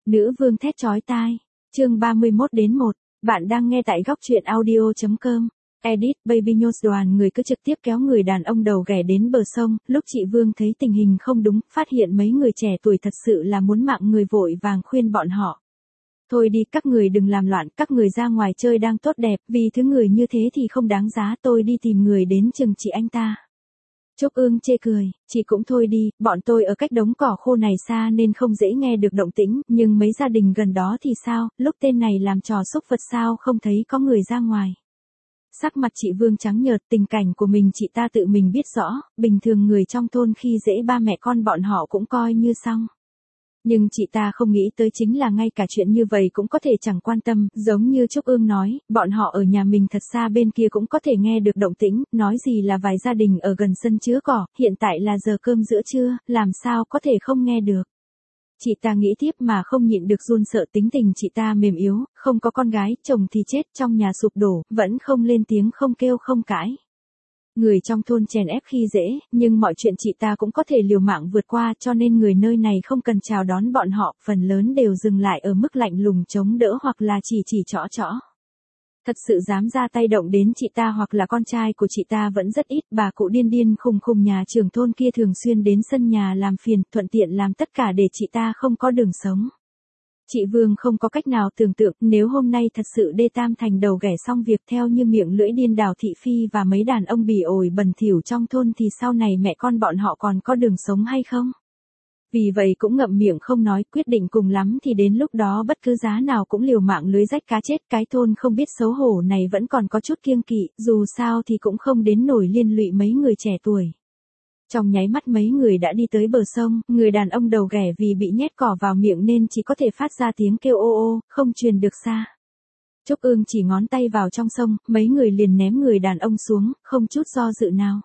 Nữ vương thét chói tai. Chương 31-1. Bạn đang nghe tại góc truyện audio.com. Edit Baby News. Đoàn người cứ trực tiếp kéo người đàn ông đầu ghẻ đến bờ sông. Lúc chị Vương thấy tình hình không đúng, phát hiện mấy người trẻ tuổi thật sự là muốn mạng người, vội vàng khuyên bọn họ. Thôi đi, các người đừng làm loạn, các người ra ngoài chơi đang tốt đẹp, vì thứ người như thế thì không đáng giá, tôi đi tìm người đến chừng trị anh ta. Trúc Ương chê cười, chị cũng thôi đi, bọn tôi ở cách đống cỏ khô này xa nên không dễ nghe được động tĩnh, nhưng mấy gia đình gần đó thì sao, lúc tên này làm trò xúc vật sao không thấy có người ra ngoài. Sắc mặt chị Vương trắng nhợt, tình cảnh của mình chị ta tự mình biết rõ, bình thường người trong thôn khi dễ ba mẹ con bọn họ cũng coi như xong. Nhưng chị ta không nghĩ tới chính là ngay cả chuyện như vậy cũng có thể chẳng quan tâm, giống như Trúc Ương nói, bọn họ ở nhà mình thật xa bên kia cũng có thể nghe được động tĩnh, nói gì là vài gia đình ở gần sân chứa cỏ, hiện tại là giờ cơm giữa trưa, làm sao có thể không nghe được. Chị ta nghĩ tiếp mà không nhịn được run sợ, tính tình chị ta mềm yếu, không có con gái, chồng thì chết, trong nhà sụp đổ, vẫn không lên tiếng, không kêu không cãi. Người trong thôn chèn ép khi dễ, nhưng mọi chuyện chị ta cũng có thể liều mạng vượt qua, cho nên người nơi này không cần chào đón bọn họ, phần lớn đều dừng lại ở mức lạnh lùng chống đỡ hoặc là chỉ chõ chõ. Thật sự dám ra tay động đến chị ta hoặc là con trai của chị ta vẫn rất ít, bà cụ điên điên khùng khùng nhà trưởng thôn kia thường xuyên đến sân nhà làm phiền, thuận tiện làm tất cả để chị ta không có đường sống. Chị Vương không có cách nào tưởng tượng, nếu hôm nay thật sự đê tam thành đầu ghẻ xong việc theo như miệng lưỡi điên Đào Thị Phi và mấy đàn ông bỉ ổi bẩn thỉu trong thôn thì sau này mẹ con bọn họ còn có đường sống hay không? Vì vậy cũng ngậm miệng không nói, quyết định cùng lắm thì đến lúc đó bất cứ giá nào cũng liều mạng lưới rách cá chết. Cái thôn không biết xấu hổ này vẫn còn có chút kiêng kỵ, dù sao thì cũng không đến nổi liên lụy mấy người trẻ tuổi. Trong nháy mắt mấy người đã đi tới bờ sông, người đàn ông đầu ghẻ vì bị nhét cỏ vào miệng nên chỉ có thể phát ra tiếng kêu ô ô, không truyền được xa. Trúc Ương chỉ ngón tay vào trong sông, mấy người liền ném người đàn ông xuống, không chút do dự nào.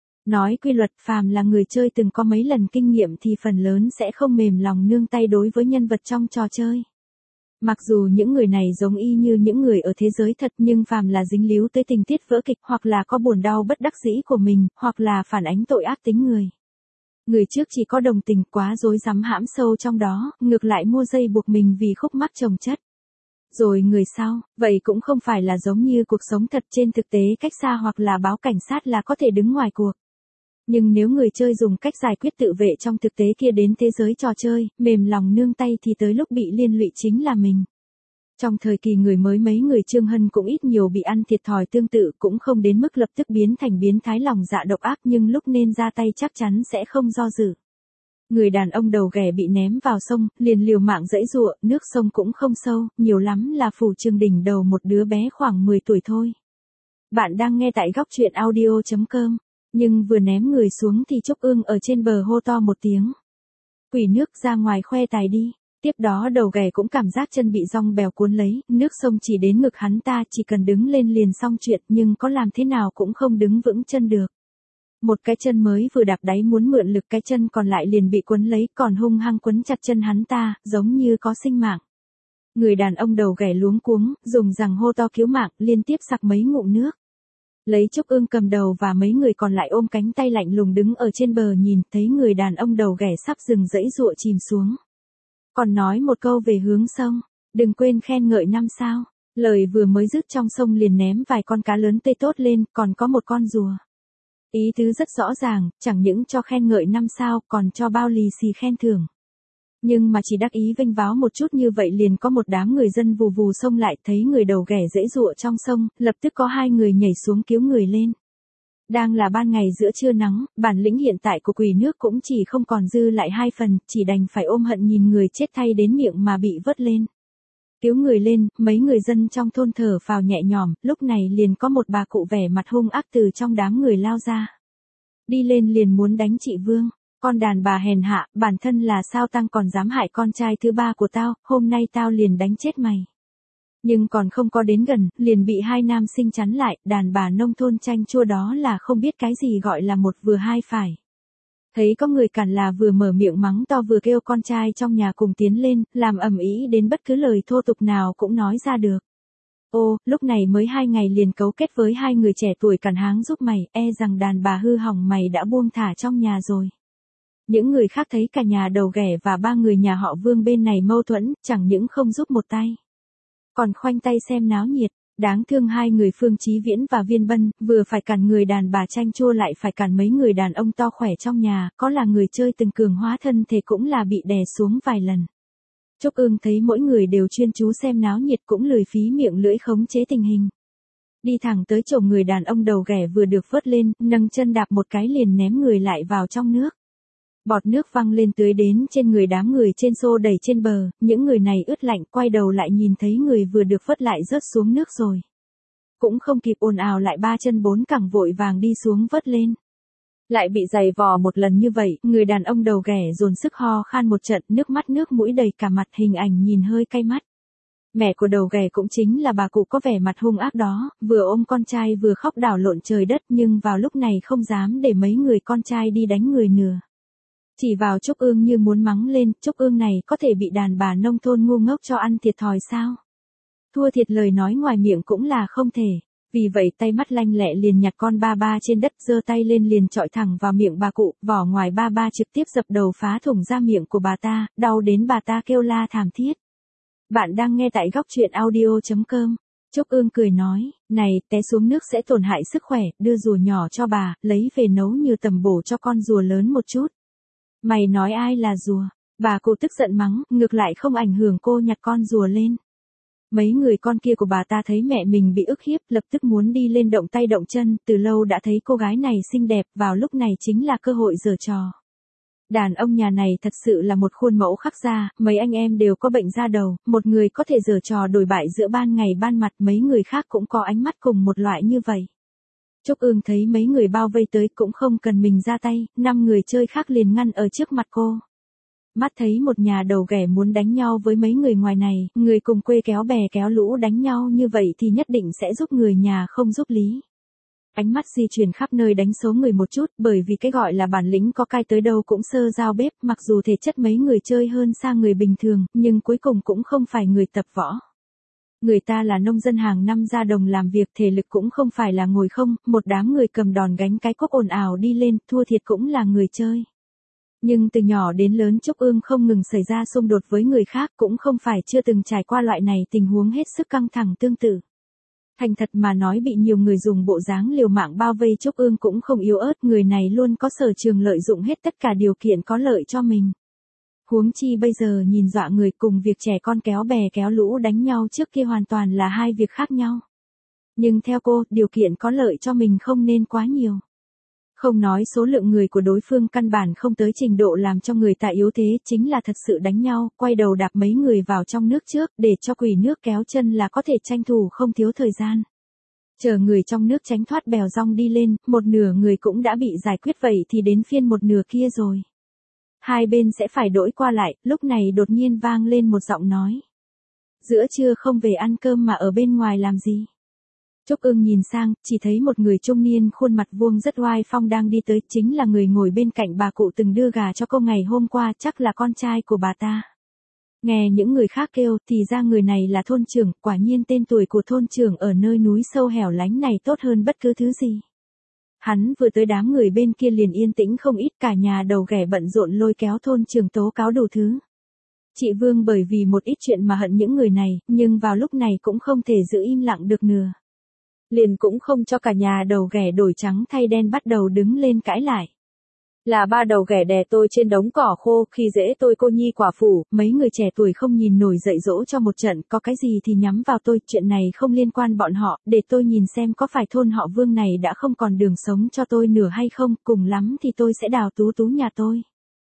Nói quy luật, phàm là người chơi từng có mấy lần kinh nghiệm thì phần lớn sẽ không mềm lòng nương tay đối với nhân vật trong trò chơi. Mặc dù những người này giống y như những người ở thế giới thật, nhưng phàm là dính líu tới tình tiết vỡ kịch, hoặc là có buồn đau bất đắc dĩ của mình, hoặc là phản ánh tội ác tính người. Người trước chỉ có đồng tình, quá rối rắm hãm sâu trong đó, ngược lại mua dây buộc mình vì khúc mắc chồng chất. Rồi người sau, vậy cũng không phải là giống như cuộc sống thật, trên thực tế cách xa hoặc là báo cảnh sát là có thể đứng ngoài cuộc. Nhưng nếu người chơi dùng cách giải quyết tự vệ trong thực tế kia đến thế giới trò chơi, mềm lòng nương tay thì tới lúc bị liên lụy chính là mình. Trong thời kỳ người mới mấy người Trương Hân cũng ít nhiều bị ăn thiệt thòi tương tự, cũng không đến mức lập tức biến thành biến thái lòng dạ độc ác, nhưng lúc nên ra tay chắc chắn sẽ không do dự. Người đàn ông đầu ghẻ bị ném vào sông, liền liều mạng giãy giụa, nước sông cũng không sâu, nhiều lắm là phủ chừng đỉnh đầu một đứa bé khoảng 10 tuổi thôi. Bạn đang nghe tại góc truyện audio.com. Nhưng vừa ném người xuống thì Trúc Ương ở trên bờ hô to một tiếng. Quỷ nước, ra ngoài khoe tài đi. Tiếp đó đầu ghẻ cũng cảm giác chân bị dong bèo cuốn lấy, nước sông chỉ đến ngực hắn ta, chỉ cần đứng lên liền xong chuyện, nhưng có làm thế nào cũng không đứng vững chân được. Một cái chân mới vừa đạp đáy muốn mượn lực, cái chân còn lại liền bị cuốn lấy, còn hung hăng quấn chặt chân hắn ta, giống như có sinh mạng. Người đàn ông đầu ghẻ luống cuống, dùng rằng hô to cứu mạng, liên tiếp sặc mấy ngụm nước. Lấy Trúc Ương cầm đầu và mấy người còn lại ôm cánh tay lạnh lùng đứng ở trên bờ nhìn, thấy người đàn ông đầu ghẻ sắp dừng dãy giụa chìm xuống. Còn nói một câu về hướng sông, đừng quên khen ngợi 5 sao, lời vừa mới dứt trong sông liền ném vài con cá lớn tê tốt lên, còn có một con rùa. Ý tứ rất rõ ràng, chẳng những cho khen ngợi 5 sao, còn cho bao lì xì khen thưởng. Nhưng mà chỉ đắc ý vênh váo một chút như vậy liền có một đám người dân vù vù xông lại, thấy người đầu ghẻ giãy giụa trong sông, lập tức có 2 người nhảy xuống cứu người lên. Đang là ban ngày giữa trưa nắng, bản lĩnh hiện tại của quỷ nước cũng chỉ không còn dư lại 2 phần, chỉ đành phải ôm hận nhìn người chết thay đến miệng mà bị vớt lên. Cứu người lên, mấy người dân trong thôn thở phào nhẹ nhõm, lúc này liền có một bà cụ vẻ mặt hung ác từ trong đám người lao ra. Đi lên liền muốn đánh chị Vương. Con đàn bà hèn hạ, bản thân là sao tăng còn dám hại con trai thứ ba của tao, hôm nay tao liền đánh chết mày. Nhưng còn không có đến gần, liền bị 2 nam sinh chắn lại, đàn bà nông thôn chanh chua đó là không biết cái gì gọi là một vừa hai phải. Thấy có người cản là vừa mở miệng mắng to vừa kêu con trai trong nhà cùng tiến lên, làm ầm ĩ đến bất cứ lời thô tục nào cũng nói ra được. Ô, lúc này mới 2 ngày liền cấu kết với 2 người trẻ tuổi cản háng giúp mày, e rằng đàn bà hư hỏng mày đã buông thả trong nhà rồi. Những người khác thấy cả nhà đầu ghẻ và ba người nhà họ Vương bên này mâu thuẫn, chẳng những không giúp một tay, còn khoanh tay xem náo nhiệt. Đáng thương hai người Phương Chí Viễn và Viên Bân, vừa phải cản người đàn bà chanh chua lại phải cản mấy người đàn ông to khỏe trong nhà, có là người chơi từng cường hóa thân thể cũng là bị đè xuống vài lần. Trúc Ương thấy mỗi người đều chuyên chú xem náo nhiệt cũng lười phí miệng lưỡi khống chế tình hình. Đi thẳng tới chỗ người đàn ông đầu ghẻ vừa được vớt lên, nâng chân đạp một cái liền ném người lại vào trong nước. Bọt nước văng lên tưới đến trên người đám người trên xô đẩy trên bờ, những người này ướt lạnh quay đầu lại nhìn thấy người vừa được vớt lại rớt xuống nước rồi. Cũng không kịp ồn ào lại ba chân bốn cẳng vội vàng đi xuống vớt lên. Lại bị giày vò một lần như vậy, người đàn ông đầu ghẻ dồn sức ho khan một trận, nước mắt nước mũi đầy cả mặt, hình ảnh nhìn hơi cay mắt. Mẹ của đầu ghẻ cũng chính là bà cụ có vẻ mặt hung ác đó, vừa ôm con trai vừa khóc đảo lộn trời đất nhưng vào lúc này không dám để mấy người con trai đi đánh người nửa. Chỉ vào Trúc Ương như muốn mắng lên, Trúc Ương này có thể bị đàn bà nông thôn ngu ngốc cho ăn thiệt thòi sao? Thua thiệt lời nói ngoài miệng cũng là không thể. Vì vậy tay mắt lanh lẹ liền nhặt con ba ba trên đất giơ tay lên liền chọi thẳng vào miệng bà cụ, vỏ ngoài ba ba trực tiếp dập đầu phá thủng ra miệng của bà ta, đau đến bà ta kêu la thảm thiết. Bạn đang nghe tại góc truyện audio.com. Trúc Ương cười nói, này, té xuống nước sẽ tổn hại sức khỏe, đưa rùa nhỏ cho bà, lấy về nấu như tầm bổ cho con rùa lớn một chút. Mày nói ai là rùa? Bà cụ tức giận mắng, ngược lại không ảnh hưởng cô nhặt con rùa lên. Mấy người con kia của bà ta thấy mẹ mình bị ức hiếp, lập tức muốn đi lên động tay động chân, từ lâu đã thấy cô gái này xinh đẹp, vào lúc này chính là cơ hội giở trò. Đàn ông nhà này thật sự là một khuôn mẫu khắc da, mấy anh em đều có bệnh da đầu, một người có thể giở trò đổi bại giữa ban ngày ban mặt, mấy người khác cũng có ánh mắt cùng một loại như vậy. Trúc Ương thấy mấy người bao vây tới cũng không cần mình ra tay, 5 người chơi khác liền ngăn ở trước mặt cô. Mắt thấy một nhà đầu ghẻ muốn đánh nhau với mấy người ngoài này, người cùng quê kéo bè kéo lũ đánh nhau như vậy thì nhất định sẽ giúp người nhà không giúp lý. Ánh mắt di chuyển khắp nơi đánh số người một chút, bởi vì cái gọi là bản lĩnh có cai tới đâu cũng sơ giao bếp, mặc dù thể chất mấy người chơi hơn xa người bình thường, nhưng cuối cùng cũng không phải người tập võ. Người ta là nông dân hàng năm ra đồng làm việc, thể lực cũng không phải là ngồi không, một đám người cầm đòn gánh cái cuốc ồn ào đi lên, thua thiệt cũng là người chơi. Nhưng từ nhỏ đến lớn Trúc Ương không ngừng xảy ra xung đột với người khác, cũng không phải chưa từng trải qua loại này tình huống hết sức căng thẳng tương tự. Thành thật mà nói bị nhiều người dùng bộ dáng liều mạng bao vây Trúc Ương cũng không yếu ớt, người này luôn có sở trường lợi dụng hết tất cả điều kiện có lợi cho mình. Huống chi bây giờ nhìn dọa người cùng việc trẻ con kéo bè kéo lũ đánh nhau trước kia hoàn toàn là hai việc khác nhau. Nhưng theo cô, điều kiện có lợi cho mình không nên quá nhiều. Không nói số lượng người của đối phương căn bản không tới trình độ làm cho người ta yếu thế, chính là thật sự đánh nhau, quay đầu đạp mấy người vào trong nước trước, để cho quỷ nước kéo chân là có thể tranh thủ không thiếu thời gian. Chờ người trong nước tránh thoát bèo rong đi lên, một nửa người cũng đã bị giải quyết vậy thì đến phiên một nửa kia rồi. Hai bên sẽ phải đổi qua lại, lúc này đột nhiên vang lên một giọng nói. Giữa trưa không về ăn cơm mà ở bên ngoài làm gì? Trúc Ương nhìn sang, chỉ thấy một người trung niên khuôn mặt vuông rất oai phong đang đi tới, chính là người ngồi bên cạnh bà cụ từng đưa gà cho cô ngày hôm qua, chắc là con trai của bà ta. Nghe những người khác kêu, thì ra người này là thôn trưởng, quả nhiên tên tuổi của thôn trưởng ở nơi núi sâu hẻo lánh này tốt hơn bất cứ thứ gì. Hắn vừa tới đám người bên kia liền yên tĩnh không ít, cả nhà đầu ghẻ bận rộn lôi kéo thôn trưởng tố cáo đủ thứ. Chị Vương bởi vì một ít chuyện mà hận những người này, nhưng vào lúc này cũng không thể giữ im lặng được nữa. Liền cũng không cho cả nhà đầu ghẻ đổi trắng thay đen bắt đầu đứng lên cãi lại. Là ba đầu ghẻ đè tôi trên đống cỏ khô, khi dễ tôi cô nhi quả phụ, mấy người trẻ tuổi không nhìn nổi dạy dỗ cho một trận, có cái gì thì nhắm vào tôi, chuyện này không liên quan bọn họ, để tôi nhìn xem có phải thôn họ Vương này đã không còn đường sống cho tôi nữa hay không, cùng lắm thì tôi sẽ đào tú tú nhà tôi.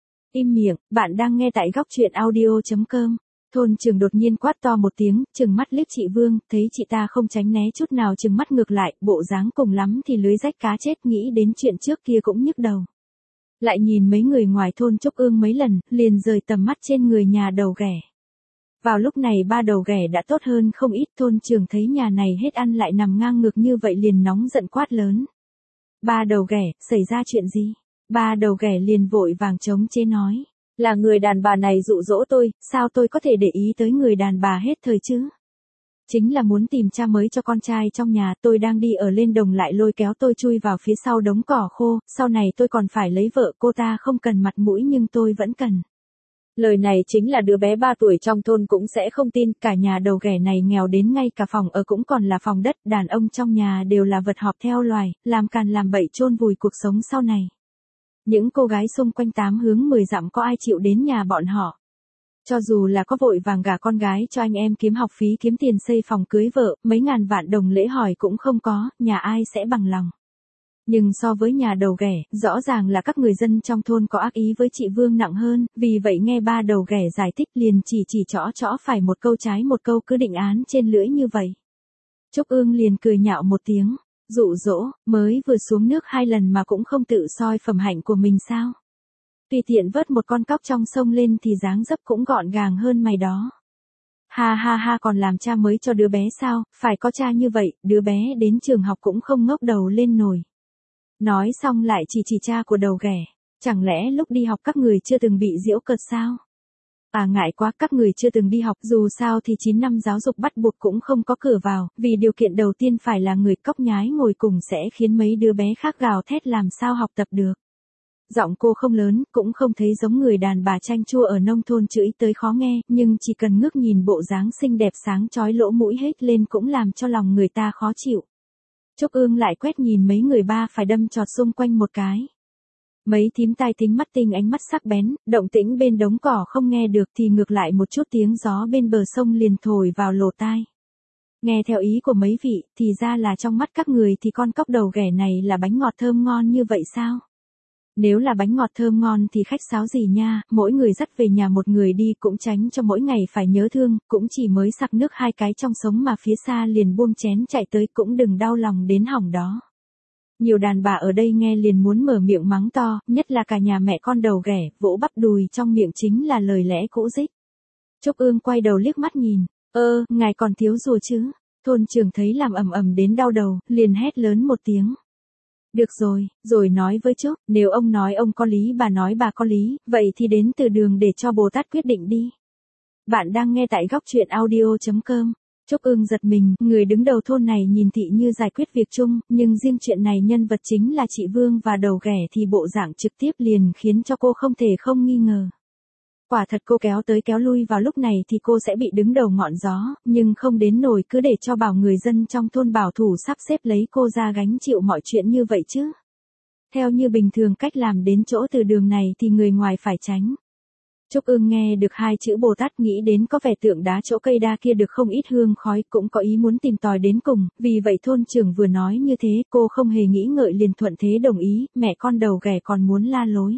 Im miệng, bạn đang nghe tại góc truyện audio.com. Thôn trưởng đột nhiên quát to một tiếng, trừng mắt liếc chị Vương, thấy chị ta không tránh né chút nào trừng mắt ngược lại, bộ dáng cùng lắm thì lưới rách cá chết, nghĩ đến chuyện trước kia cũng nhức đầu. Lại nhìn mấy người ngoài thôn Trúc Ương mấy lần, liền rời tầm mắt trên người nhà đầu ghẻ. Vào lúc này ba đầu ghẻ đã tốt hơn không ít, thôn trưởng thấy nhà này hết ăn lại nằm ngang ngược như vậy liền nóng giận quát lớn. Ba đầu ghẻ, xảy ra chuyện gì? Ba đầu ghẻ liền vội vàng chống chế nói. Là người đàn bà này dụ dỗ tôi, sao tôi có thể để ý tới người đàn bà hết thời chứ? Chính là muốn tìm cha mới cho con trai trong nhà, tôi đang đi ở lên đồng lại lôi kéo tôi chui vào phía sau đống cỏ khô, sau này tôi còn phải lấy vợ, cô ta không cần mặt mũi nhưng tôi vẫn cần. Lời này chính là đứa bé 3 tuổi trong thôn cũng sẽ không tin, cả nhà đầu ghẻ này nghèo đến ngay cả phòng ở cũng còn là phòng đất, đàn ông trong nhà đều là vật họp theo loài, làm càn làm bậy chôn vùi cuộc sống sau này. Những cô gái xung quanh 8 hướng 10 dặm có ai chịu đến nhà bọn họ. Cho dù là có vội vàng gả con gái cho anh em kiếm học phí kiếm tiền xây phòng cưới vợ, mấy ngàn vạn đồng lễ hỏi cũng không có, nhà ai sẽ bằng lòng. Nhưng so với nhà đầu ghẻ, rõ ràng là các người dân trong thôn có ác ý với chị Vương nặng hơn, vì vậy nghe ba đầu ghẻ giải thích liền chỉ chõ phải một câu trái một câu cứ định án trên lưỡi như vậy. Trúc Ương liền cười nhạo một tiếng, dụ dỗ, mới vừa xuống nước 2 lần mà cũng không tự soi phẩm hạnh của mình sao. Tùy tiện vớt một con cóc trong sông lên thì dáng dấp cũng gọn gàng hơn mày đó. Ha ha ha, còn làm cha mới cho đứa bé sao, phải có cha như vậy, đứa bé đến trường học cũng không ngóc đầu lên nổi. Nói xong lại chỉ cha của đầu ghẻ, chẳng lẽ lúc đi học các người chưa từng bị giễu cợt sao? À ngại quá, các người chưa từng đi học, dù sao thì 9 năm giáo dục bắt buộc cũng không có cửa vào, vì điều kiện đầu tiên phải là người cóc nhái ngồi cùng sẽ khiến mấy đứa bé khác gào thét làm sao học tập được. Giọng cô không lớn, cũng không thấy giống người đàn bà chanh chua ở nông thôn chửi tới khó nghe, nhưng chỉ cần ngước nhìn bộ dáng xinh đẹp sáng chói lỗ mũi hết lên cũng làm cho lòng người ta khó chịu. Trúc Ương lại quét nhìn mấy người ba phải đâm chọt xung quanh một cái. Mấy thím tai thính mắt tinh ánh mắt sắc bén, động tĩnh bên đống cỏ không nghe được thì ngược lại một chút tiếng gió bên bờ sông liền thổi vào lỗ tai. Nghe theo ý của mấy vị, thì ra là trong mắt các người thì con cóc đầu ghẻ này là bánh ngọt thơm ngon như vậy sao? Nếu là bánh ngọt thơm ngon thì khách sáo gì nha, mỗi người dắt về nhà một người đi cũng tránh cho mỗi ngày phải nhớ thương, cũng chỉ mới sặc nước 2 cái trong sống mà phía xa liền buông chén chạy tới cũng đừng đau lòng đến hỏng đó. Nhiều đàn bà ở đây nghe liền muốn mở miệng mắng to, nhất là cả nhà mẹ con đầu ghẻ, vỗ bắp đùi trong miệng chính là lời lẽ cũ dích. Trúc Ương quay đầu liếc mắt nhìn, ngài còn thiếu rùa chứ, thôn trưởng thấy làm ầm ầm đến đau đầu, liền hét lớn một tiếng. Được rồi nói với Trúc, nếu ông nói ông có lý bà nói bà có lý, vậy thì đến từ đường để cho Bồ Tát quyết định đi. Bạn đang nghe tại góc truyện audio.com. Trúc Ương giật mình, người đứng đầu thôn này nhìn thị như giải quyết việc chung, nhưng riêng chuyện này nhân vật chính là chị Vương và đầu ghẻ thì bộ dạng trực tiếp liền khiến cho cô không thể không nghi ngờ. Quả thật cô kéo tới kéo lui vào lúc này thì cô sẽ bị đứng đầu ngọn gió, nhưng không đến nổi cứ để cho bảo người dân trong thôn bảo thủ sắp xếp lấy cô ra gánh chịu mọi chuyện như vậy chứ. Theo như bình thường cách làm đến chỗ từ đường này thì người ngoài phải tránh. Trúc Ương nghe được 2 chữ Bồ Tát nghĩ đến có vẻ tượng đá chỗ cây đa kia được không ít hương khói cũng có ý muốn tìm tòi đến cùng, vì vậy thôn trưởng vừa nói như thế cô không hề nghĩ ngợi liền thuận thế đồng ý, mẹ con đầu ghẻ còn muốn la lối.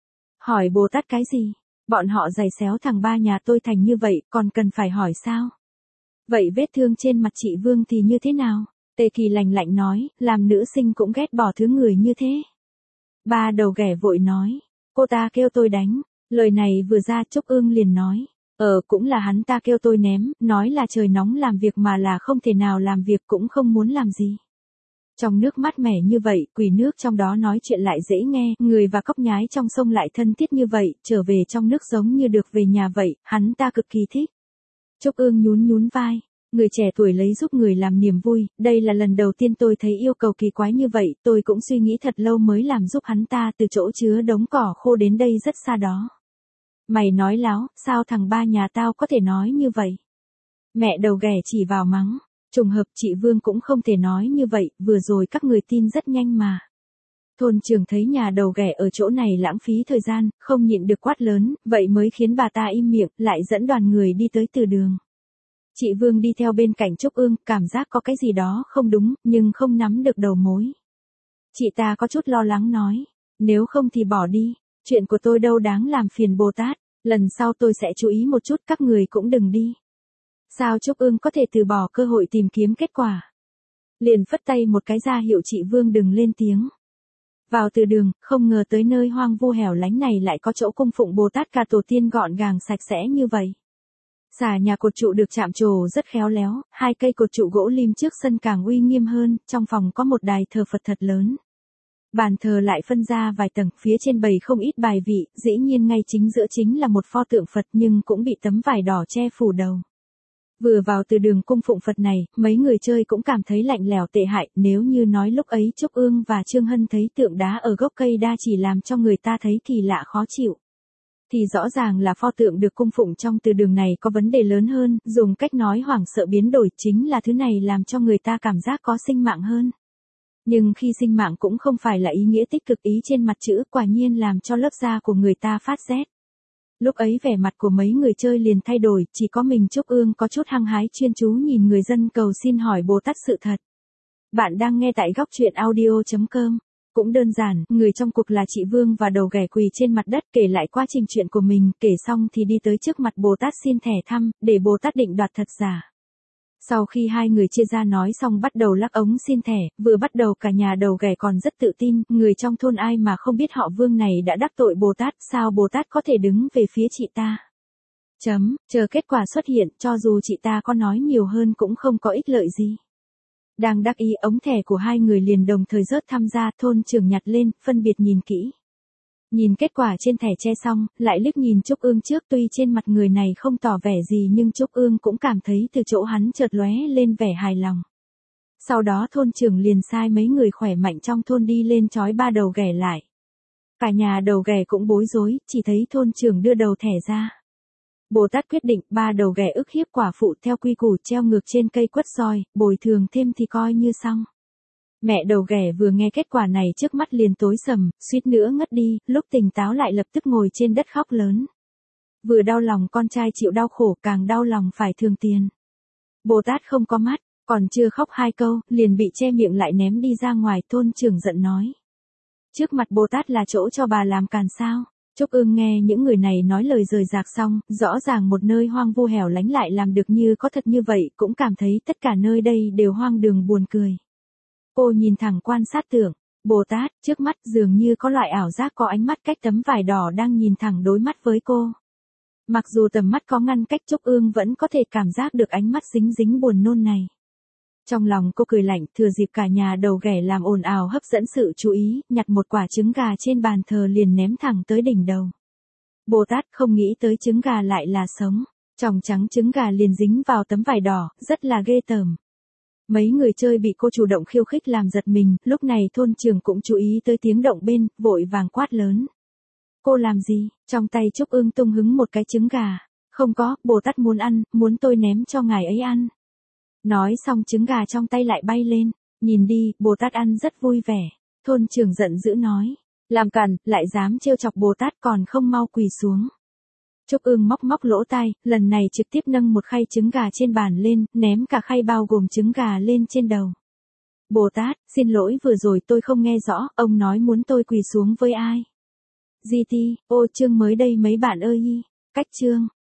Hỏi Bồ Tát cái gì? Bọn họ giày xéo thằng ba nhà tôi thành như vậy, còn cần phải hỏi sao? Vậy vết thương trên mặt chị Vương thì như thế nào? Tề Kỳ lạnh lạnh nói, làm nữ sinh cũng ghét bỏ thứ người như thế. Ba đầu ghẻ vội nói, cô ta kêu tôi đánh. Lời này vừa ra Trúc Ương liền nói, cũng là hắn ta kêu tôi ném, nói là trời nóng làm việc mà là không thể nào làm việc cũng không muốn làm gì. Trong nước mát mẻ như vậy, quỷ nước trong đó nói chuyện lại dễ nghe, người và cóc nhái trong sông lại thân thiết như vậy, trở về trong nước giống như được về nhà vậy, hắn ta cực kỳ thích. Trúc Ương nhún vai, người trẻ tuổi lấy giúp người làm niềm vui, đây là lần đầu tiên tôi thấy yêu cầu kỳ quái như vậy, tôi cũng suy nghĩ thật lâu mới làm giúp hắn ta từ chỗ chứa đống cỏ khô đến đây rất xa đó. Mày nói láo, sao thằng ba nhà tao có thể nói như vậy? Mẹ đầu ghẻ chỉ vào mắng. Trùng hợp chị Vương cũng không thể nói như vậy, vừa rồi các người tin rất nhanh mà. Thôn trưởng thấy nhà đầu ghẻ ở chỗ này lãng phí thời gian, không nhịn được quát lớn, vậy mới khiến bà ta im miệng, lại dẫn đoàn người đi tới từ đường. Chị Vương đi theo bên cạnh Trúc Ương, cảm giác có cái gì đó không đúng, nhưng không nắm được đầu mối. Chị ta có chút lo lắng nói, nếu không thì bỏ đi, chuyện của tôi đâu đáng làm phiền Bồ Tát, lần sau tôi sẽ chú ý một chút các người cũng đừng đi. Sao Trúc Ương có thể từ bỏ cơ hội tìm kiếm kết quả? Liền phất tay một cái ra hiệu chị Vương đừng lên tiếng. Vào từ đường, không ngờ tới nơi hoang vu hẻo lánh này lại có chỗ cung phụng Bồ Tát cả tổ tiên gọn gàng sạch sẽ như vậy. Xà nhà cột trụ được chạm trổ rất khéo léo, 2 cây cột trụ gỗ lim trước sân càng uy nghiêm hơn, trong phòng có một đài thờ Phật thật lớn. Bàn thờ lại phân ra vài tầng, phía trên bày không ít bài vị, dĩ nhiên ngay chính giữa chính là một pho tượng Phật nhưng cũng bị tấm vải đỏ che phủ đầu. Vừa vào từ đường cung phụng Phật này, mấy người chơi cũng cảm thấy lạnh lẽo tệ hại, nếu như nói lúc ấy Trúc Ương và Trương Hân thấy tượng đá ở gốc cây đa chỉ làm cho người ta thấy kỳ lạ khó chịu. Thì rõ ràng là pho tượng được cung phụng trong từ đường này có vấn đề lớn hơn, dùng cách nói hoảng sợ biến đổi chính là thứ này làm cho người ta cảm giác có sinh mạng hơn. Nhưng khi sinh mạng cũng không phải là ý nghĩa tích cực ý trên mặt chữ, quả nhiên làm cho lớp da của người ta phát rét. Lúc ấy vẻ mặt của mấy người chơi liền thay đổi, chỉ có mình Trúc Ương có chút hăng hái chuyên chú nhìn người dân cầu xin hỏi Bồ Tát sự thật. Bạn đang nghe tại góc truyện audio.com. Cũng đơn giản, người trong cuộc là chị Vương và đầu ghẻ quỳ trên mặt đất kể lại quá trình chuyện của mình, kể xong thì đi tới trước mặt Bồ Tát xin thẻ thăm, để Bồ Tát định đoạt thật giả. Sau khi hai người chia ra nói xong bắt đầu lắc ống xin thẻ, vừa bắt đầu cả nhà đầu ghẻ còn rất tự tin, người trong thôn ai mà không biết họ Vương này đã đắc tội Bồ Tát, sao Bồ Tát có thể đứng về phía chị ta. Chờ kết quả xuất hiện, cho dù chị ta có nói nhiều hơn cũng không có ích lợi gì. Đang đắc ý ống thẻ của hai người liền đồng thời rớt tham gia, thôn trưởng nhặt lên, phân biệt nhìn kỹ. Nhìn kết quả trên thẻ che xong, lại liếc nhìn Trúc Ương trước, tuy trên mặt người này không tỏ vẻ gì nhưng Trúc Ương cũng cảm thấy từ chỗ hắn chợt lóe lên vẻ hài lòng. Sau đó thôn trưởng liền sai mấy người khỏe mạnh trong thôn đi lên trói ba đầu ghẻ lại. Cả nhà đầu ghẻ cũng bối rối, chỉ thấy thôn trưởng đưa đầu thẻ ra. Bồ Tát quyết định ba đầu ghẻ ức hiếp quả phụ theo quy củ treo ngược trên cây quất roi, bồi thường thêm thì coi như xong. Mẹ đầu ghẻ vừa nghe kết quả này trước mắt liền tối sầm, suýt nữa ngất đi, lúc tỉnh táo lại lập tức ngồi trên đất khóc lớn. Vừa đau lòng con trai chịu đau khổ càng đau lòng phải thương tiền. Bồ Tát không có mắt, còn chưa khóc hai câu, liền bị che miệng lại ném đi ra ngoài, thôn trưởng giận nói. Trước mặt Bồ Tát là chỗ cho bà làm càn sao? Trúc Ương nghe những người này nói lời rời rạc xong, rõ ràng một nơi hoang vu hẻo lánh lại làm được như có thật như vậy, cũng cảm thấy tất cả nơi đây đều hoang đường buồn cười. Cô nhìn thẳng quan sát tưởng, Bồ Tát, trước mắt dường như có loại ảo giác có ánh mắt cách tấm vải đỏ đang nhìn thẳng đối mắt với cô. Mặc dù tầm mắt có ngăn cách Trúc Ương vẫn có thể cảm giác được ánh mắt dính dính buồn nôn này. Trong lòng cô cười lạnh, thừa dịp cả nhà đầu ghẻ làm ồn ào hấp dẫn sự chú ý, nhặt một quả trứng gà trên bàn thờ liền ném thẳng tới đỉnh đầu. Bồ Tát không nghĩ tới trứng gà lại là sống, tròng trắng trứng gà liền dính vào tấm vải đỏ, rất là ghê tởm. Mấy người chơi bị cô chủ động khiêu khích làm giật mình, lúc này thôn trưởng cũng chú ý tới tiếng động bên, vội vàng quát lớn. Cô làm gì? Trong tay Trúc Ương tung hứng một cái trứng gà. Không có, Bồ Tát muốn ăn, muốn tôi ném cho ngài ấy ăn. Nói xong trứng gà trong tay lại bay lên, nhìn đi, Bồ Tát ăn rất vui vẻ. Thôn trưởng giận dữ nói, làm càn, lại dám trêu chọc Bồ Tát còn không mau quỳ xuống. Trúc Ương móc móc lỗ tai, lần này trực tiếp nâng một khay trứng gà trên bàn lên, ném cả khay bao gồm trứng gà lên trên đầu. Bồ Tát, xin lỗi vừa rồi tôi không nghe rõ, ông nói muốn tôi quỳ xuống với ai? GT, ô chương mới đây mấy bạn ơi. Cách chương.